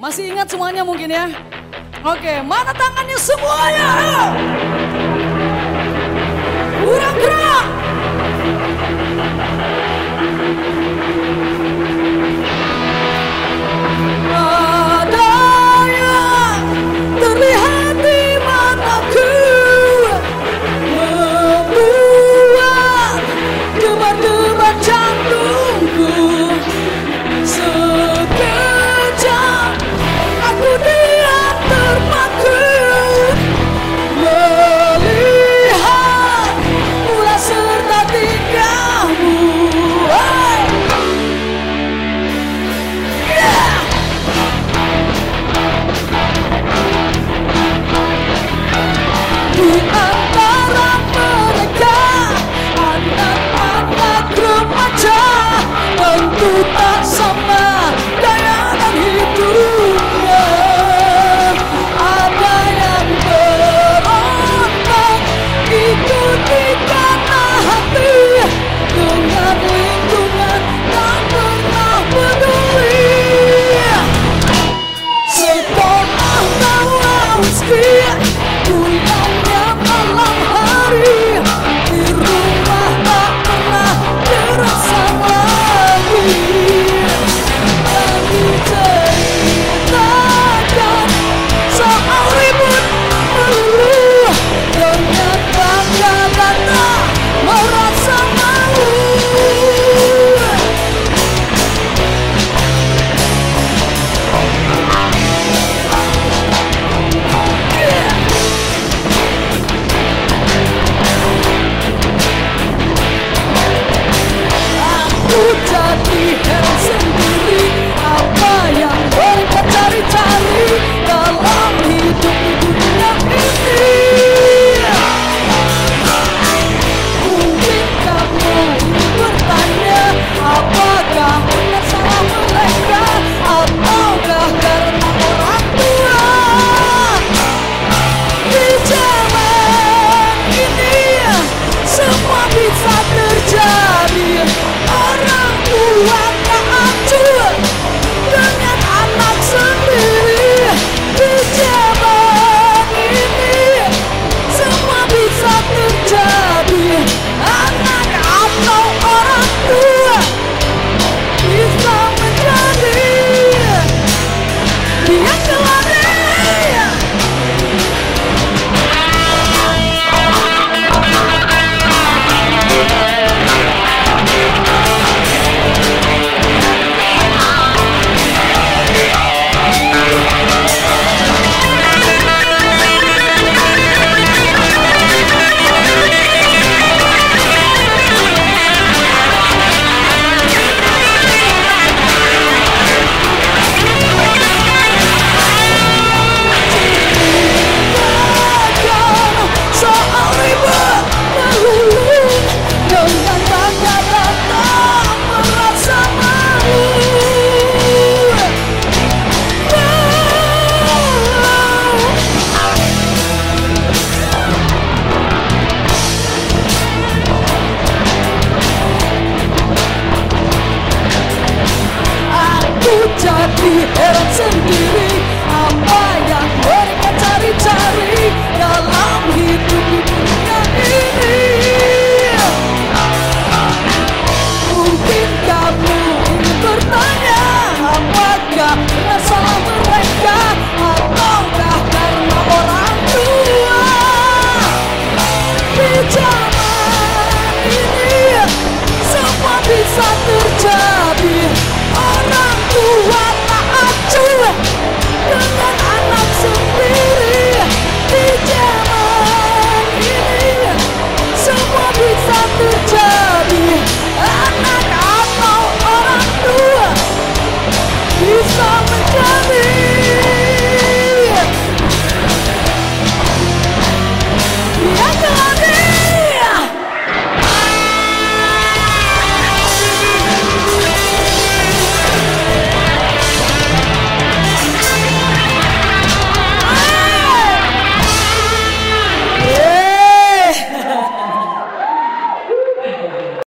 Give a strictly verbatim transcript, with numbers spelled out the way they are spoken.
Masih ingat semuanya mungkin ya? Oke, mana tangannya semuanya? Kurang gerak. Ada yang terlihat di mataku, membuat debar-debar jantungku. Sekejap aku diam terpaku, melihat ulas serta tingkahmu. Hey! Yeah! Di antara mereka anak-anak remaja tentu tak sama daya dan hidupnya. Ada yang berontak ikuti karena hati, dengan lingkungan tak pernah peduli. Setelah tawa meski pulangnya malam hari, di rumah tak pernah terasa lagi. Yang diceritakan soal ribut melulu, ternyata karena merasa malu. Aku jadi heran sendiri, apa yang mereka cari-cari dalam hidup di dunia ini. Mungkin kamu bertanya, apakah benar salah mereka, ataukah karena orang tua. Di zaman ini semua bisa terjadi. Orang tua tak acuh dengan anak sendiri. Di zaman ini semua bisa terjadi. Anak atau orang tua bisa menjadi. Dia